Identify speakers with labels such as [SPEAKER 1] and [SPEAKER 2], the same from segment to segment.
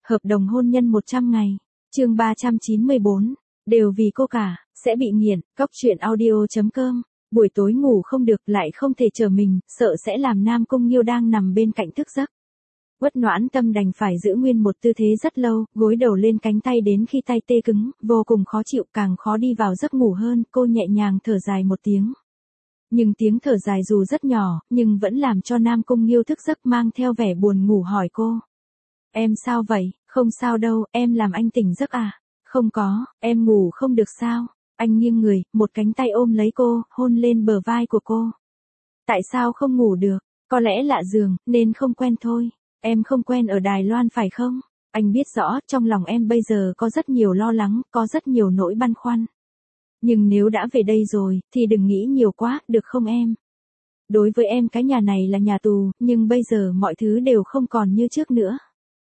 [SPEAKER 1] Hợp đồng hôn nhân 100 ngày. Chương 394. Đều vì cô cả, sẽ bị nghiện. Cóc truyện audio.com. Buổi tối ngủ không được lại không thể chờ mình, sợ sẽ làm Nam Cung Nghiêu đang nằm bên cạnh thức giấc. Uất Noãn Tâm đành phải giữ nguyên một tư thế rất lâu, gối đầu lên cánh tay đến khi tay tê cứng, vô cùng khó chịu, càng khó đi vào giấc ngủ hơn. Cô nhẹ nhàng thở dài một tiếng. Nhưng tiếng thở dài dù rất nhỏ, nhưng vẫn làm cho Nam Cung Nghiêu thức giấc, mang theo vẻ buồn ngủ hỏi cô. Em sao vậy? Không sao đâu, em làm anh tỉnh giấc à? Không có, em ngủ không được sao? Anh nghiêng người, một cánh tay ôm lấy cô, hôn lên bờ vai của cô. Tại sao không ngủ được? Có lẽ lạ giường, nên không quen thôi. Em không quen ở Đài Loan phải không? Anh biết rõ, trong lòng em bây giờ có rất nhiều lo lắng, có rất nhiều nỗi băn khoăn. Nhưng nếu đã về đây rồi, thì đừng nghĩ nhiều quá, được không em? Đối với em cái nhà này là nhà tù, nhưng bây giờ mọi thứ đều không còn như trước nữa.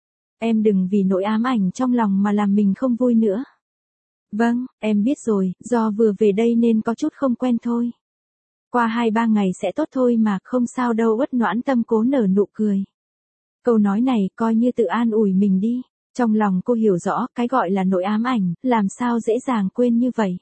[SPEAKER 1] Em đừng vì nỗi ám ảnh trong lòng mà làm mình không vui nữa. Vâng, em biết rồi, do vừa về đây nên có chút không quen thôi. Qua 2-3 ngày sẽ tốt thôi mà, không sao đâu. Uất Noãn Tâm cố nở nụ cười. Câu nói này coi như tự an ủi mình đi. Trong lòng cô hiểu rõ, cái gọi là nỗi ám ảnh, làm sao dễ dàng quên như vậy.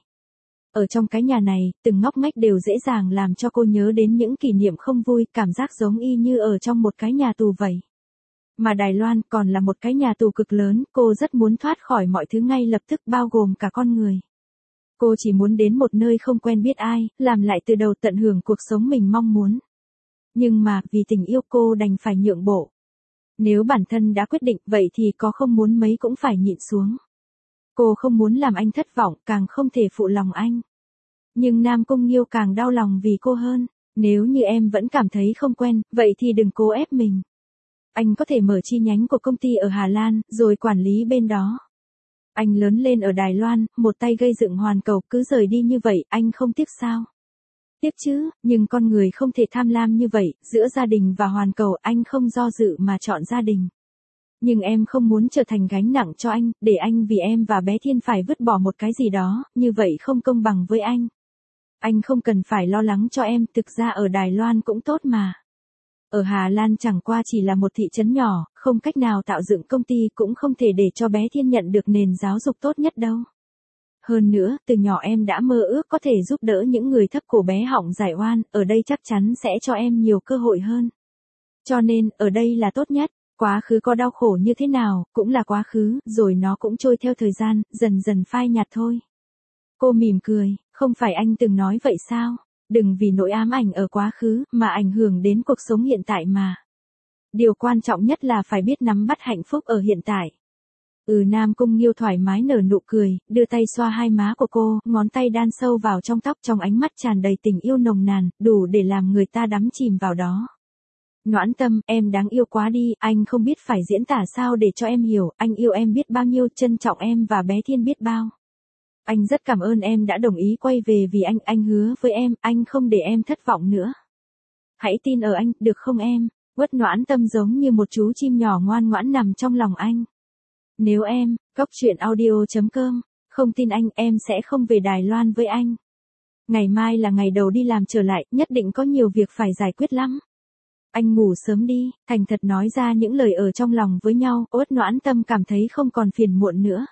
[SPEAKER 1] Ở trong cái nhà này, từng ngóc ngách đều dễ dàng làm cho cô nhớ đến những kỷ niệm không vui, cảm giác giống y như ở trong một cái nhà tù vậy. Mà Đài Loan còn là một cái nhà tù cực lớn, cô rất muốn thoát khỏi mọi thứ ngay lập tức, bao gồm cả con người. Cô chỉ muốn đến một nơi không quen biết ai, làm lại từ đầu, tận hưởng cuộc sống mình mong muốn. Nhưng mà, vì tình yêu cô đành phải nhượng bộ. Nếu bản thân đã quyết định, vậy thì có không muốn mấy cũng phải nhịn xuống. Cô không muốn làm anh thất vọng, càng không thể phụ lòng anh. Nhưng Nam Cung Nghiêu càng đau lòng vì cô hơn. Nếu như em vẫn cảm thấy không quen, vậy thì đừng cố ép mình. Anh có thể mở chi nhánh của công ty ở Hà Lan, rồi quản lý bên đó. Anh lớn lên ở Đài Loan, một tay gây dựng hoàn cầu, cứ rời đi như vậy, anh không tiếc sao? Tiếc chứ, nhưng con người không thể tham lam như vậy, giữa gia đình và hoàn cầu, anh không do dự mà chọn gia đình. Nhưng em không muốn trở thành gánh nặng cho anh, để anh vì em và bé Thiên phải vứt bỏ một cái gì đó, như vậy không công bằng với anh. Anh không cần phải lo lắng cho em, thực ra ở Đài Loan cũng tốt mà. Ở Hà Lan chẳng qua chỉ là một thị trấn nhỏ, không cách nào tạo dựng công ty, cũng không thể để cho bé Thiên nhận được nền giáo dục tốt nhất đâu. Hơn nữa, từ nhỏ em đã mơ ước có thể giúp đỡ những người thấp cổ bé họng giải oan, ở đây chắc chắn sẽ cho em nhiều cơ hội hơn. Cho nên, ở đây là tốt nhất. Quá khứ có đau khổ như thế nào, cũng là quá khứ, rồi nó cũng trôi theo thời gian, dần dần phai nhạt thôi. Cô mỉm cười, không phải anh từng nói vậy sao? Đừng vì nỗi ám ảnh ở quá khứ, mà ảnh hưởng đến cuộc sống hiện tại mà. Điều quan trọng nhất là phải biết nắm bắt hạnh phúc ở hiện tại. Nam Cung Nghiêu thoải mái nở nụ cười, đưa tay xoa hai má của cô, ngón tay đan sâu vào trong tóc, trong ánh mắt tràn đầy tình yêu nồng nàn, đủ để làm người ta đắm chìm vào đó. Noãn Tâm, em đáng yêu quá đi, anh không biết phải diễn tả sao để cho em hiểu, anh yêu em biết bao nhiêu, trân trọng em và bé Thiên biết bao. Anh rất cảm ơn em đã đồng ý quay về vì anh hứa với em, anh không để em thất vọng nữa. Hãy tin ở anh, được không em? Uất Noãn Tâm giống như một chú chim nhỏ ngoan ngoãn nằm trong lòng anh. Nếu em, cóc truyện audio.com, không tin anh, em sẽ không về Đài Loan với anh. Ngày mai là ngày đầu đi làm trở lại, nhất định có nhiều việc phải giải quyết lắm. Anh ngủ sớm đi, thành thật nói ra những lời ở trong lòng với nhau, Uất Noãn Tâm cảm thấy không còn phiền muộn nữa.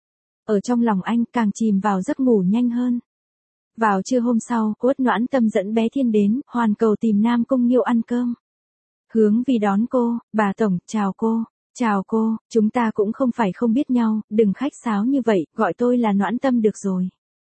[SPEAKER 1] Ở trong lòng anh càng chìm vào giấc ngủ nhanh hơn. Vào trưa hôm sau, Uất Noãn Tâm dẫn bé Thiên đến, hoàn cầu tìm Nam Cung Nghiêu ăn cơm. Hướng vì đón cô, bà Tổng, chào cô. Chào cô, chúng ta cũng không phải không biết nhau, đừng khách sáo như vậy, gọi tôi là Noãn Tâm được rồi.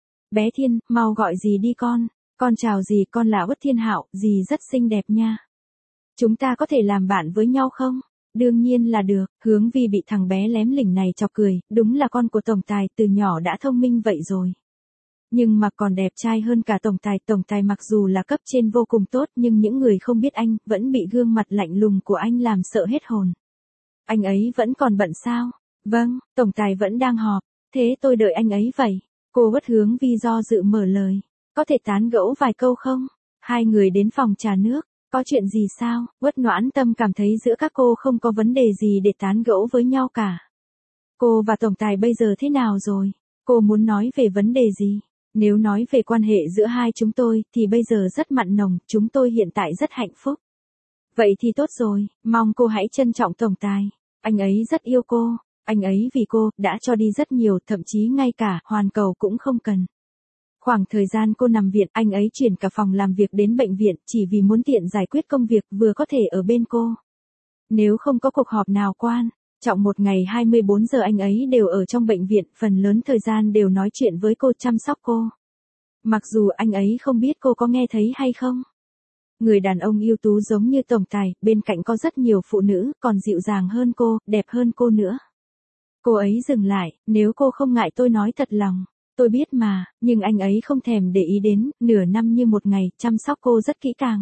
[SPEAKER 1] Bé Thiên, mau gọi gì đi con chào gì, con là Uất Thiên Hạo, dì rất xinh đẹp nha. Chúng ta có thể làm bạn với nhau không? Đương nhiên là được. Hướng Vi bị thằng bé lém lỉnh này chọc cười, đúng là con của tổng tài, từ nhỏ đã thông minh vậy rồi. Nhưng mà còn đẹp trai hơn cả tổng tài mặc dù là cấp trên vô cùng tốt, nhưng những người không biết anh, vẫn bị gương mặt lạnh lùng của anh làm sợ hết hồn. Anh ấy vẫn còn bận sao? Vâng, tổng tài vẫn đang họp, thế tôi đợi anh ấy vậy. Cô Uất Hướng Vi do dự mở lời. Có thể tán gẫu vài câu không? Hai người đến phòng trà nước. Có chuyện gì sao? Uất Noãn Tâm cảm thấy giữa các cô không có vấn đề gì để tán gẫu với nhau cả. Cô và tổng tài bây giờ thế nào rồi? Cô muốn nói về vấn đề gì? Nếu nói về quan hệ giữa hai chúng tôi, thì bây giờ rất mặn nồng, chúng tôi hiện tại rất hạnh phúc. Vậy thì tốt rồi, mong cô hãy trân trọng tổng tài. Anh ấy rất yêu cô. Anh ấy vì cô, đã cho đi rất nhiều, thậm chí ngay cả hoàn cầu cũng không cần. Khoảng thời gian cô nằm viện, anh ấy chuyển cả phòng làm việc đến bệnh viện, chỉ vì muốn tiện giải quyết công việc, vừa có thể ở bên cô. Nếu không có cuộc họp nào quan trọng một ngày 24 giờ anh ấy đều ở trong bệnh viện, phần lớn thời gian đều nói chuyện với cô, chăm sóc cô. Mặc dù anh ấy không biết cô có nghe thấy hay không. Người đàn ông ưu tú giống như tổng tài, bên cạnh có rất nhiều phụ nữ, còn dịu dàng hơn cô, đẹp hơn cô nữa. Cô ấy dừng lại, nếu cô không ngại tôi nói thật lòng. Tôi biết mà, nhưng anh ấy không thèm để ý đến, nửa năm như một ngày, chăm sóc cô rất kỹ càng.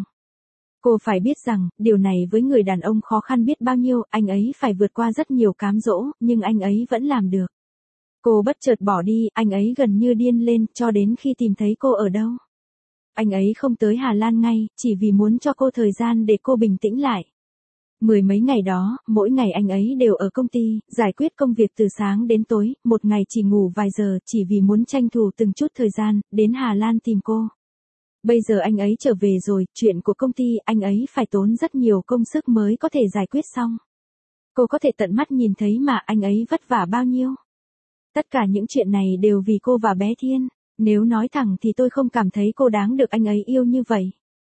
[SPEAKER 1] Cô phải biết rằng, điều này với người đàn ông khó khăn biết bao nhiêu, anh ấy phải vượt qua rất nhiều cám dỗ, nhưng anh ấy vẫn làm được. Cô bất chợt bỏ đi, anh ấy gần như điên lên, cho đến khi tìm thấy cô ở đâu. Anh ấy không tới Hà Lan ngay, chỉ vì muốn cho cô thời gian để cô bình tĩnh lại. Mười mấy ngày đó, mỗi ngày anh ấy đều ở công ty, giải quyết công việc từ sáng đến tối, một ngày chỉ ngủ vài giờ, chỉ vì muốn tranh thủ từng chút thời gian, đến Hà Lan tìm cô. Bây giờ anh ấy trở về rồi, chuyện của công ty, anh ấy phải tốn rất nhiều công sức mới có thể giải quyết xong. Cô có thể tận mắt nhìn thấy mà anh ấy vất vả bao nhiêu. Tất cả những chuyện này đều vì cô và bé Thiên. Nếu nói thẳng thì tôi không cảm thấy cô đáng được anh ấy yêu như vậy.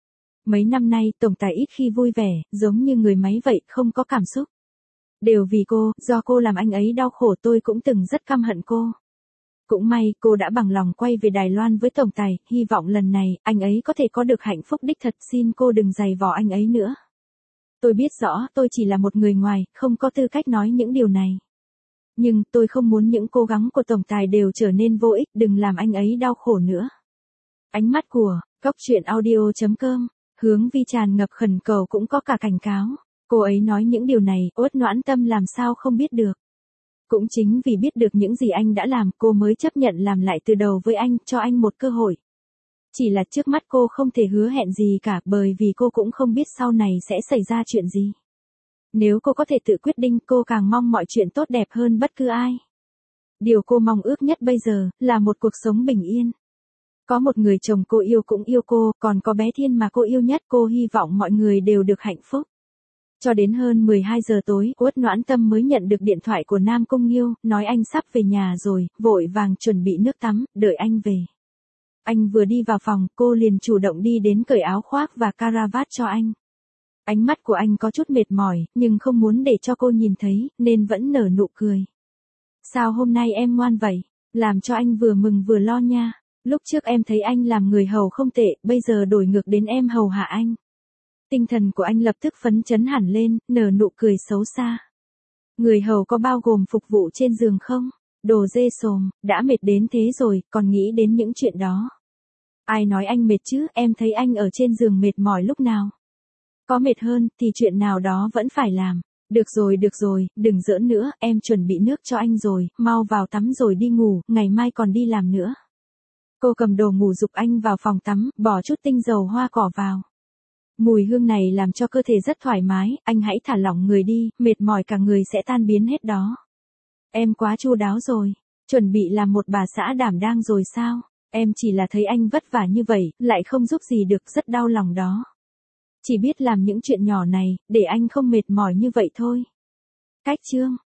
[SPEAKER 1] Mấy năm nay, tổng tài ít khi vui vẻ, giống như người máy vậy, không có cảm xúc. Đều vì cô, do cô làm anh ấy đau khổ, tôi cũng từng rất căm hận cô. Cũng may, cô đã bằng lòng quay về Đài Loan với tổng tài, hy vọng lần này, anh ấy có thể có được hạnh phúc đích thật, xin cô đừng giày vò anh ấy nữa. Tôi biết rõ, tôi chỉ là một người ngoài, không có tư cách nói những điều này. Nhưng, tôi không muốn những cố gắng của tổng tài đều trở nên vô ích, đừng làm anh ấy đau khổ nữa. Ánh mắt của, gocchuyenaudio.com, Hướng Vi tràn ngập khẩn cầu cũng có cả cảnh cáo. Cô ấy nói những điều này, Uất Noãn Tâm làm sao không biết được. Cũng chính vì biết được những gì anh đã làm, cô mới chấp nhận làm lại từ đầu với anh, cho anh một cơ hội. Chỉ là trước mắt cô không thể hứa hẹn gì cả, bởi vì cô cũng không biết sau này sẽ xảy ra chuyện gì. Nếu cô có thể tự quyết định, cô càng mong mọi chuyện tốt đẹp hơn bất cứ ai. Điều cô mong ước nhất bây giờ, là một cuộc sống bình yên. Có một người chồng cô yêu cũng yêu cô, còn có bé Thiên mà cô yêu nhất, cô hy vọng mọi người đều được hạnh phúc. Cho đến hơn 12 giờ tối, Uất Noãn Tâm mới nhận được điện thoại của Nam Cung Nghiêu, nói anh sắp về nhà rồi, vội vàng chuẩn bị nước tắm, đợi anh về. Anh vừa đi vào phòng, cô liền chủ động đi đến cởi áo khoác và caravat cho anh. Ánh mắt của anh có chút mệt mỏi, nhưng không muốn để cho cô nhìn thấy, nên vẫn nở nụ cười. Sao hôm nay em ngoan vậy? Làm cho anh vừa mừng vừa lo nha. Lúc trước em thấy anh làm người hầu không tệ, bây giờ đổi ngược đến em hầu hạ anh. Tinh thần của anh lập tức phấn chấn hẳn lên, nở nụ cười xấu xa. Người hầu có bao gồm phục vụ trên giường không? Đồ dê sồm, đã mệt đến thế rồi, còn nghĩ đến những chuyện đó. Ai nói anh mệt chứ, em thấy anh ở trên giường mệt mỏi lúc nào. Có mệt hơn, thì chuyện nào đó vẫn phải làm. Được rồi, đừng giỡn nữa, em chuẩn bị nước cho anh rồi, mau vào tắm rồi đi ngủ, ngày mai còn đi làm nữa. Cô cầm đồ ngủ giục anh vào phòng tắm, bỏ chút tinh dầu hoa cỏ vào. Mùi hương này làm cho cơ thể rất thoải mái, anh hãy thả lỏng người đi, mệt mỏi cả người sẽ tan biến hết đó. Em quá chu đáo rồi, chuẩn bị làm một bà xã đảm đang rồi sao? Em chỉ là thấy anh vất vả như vậy, lại không giúp gì được, rất đau lòng đó. Chỉ biết làm những chuyện nhỏ này, để anh không mệt mỏi như vậy thôi. Cách chương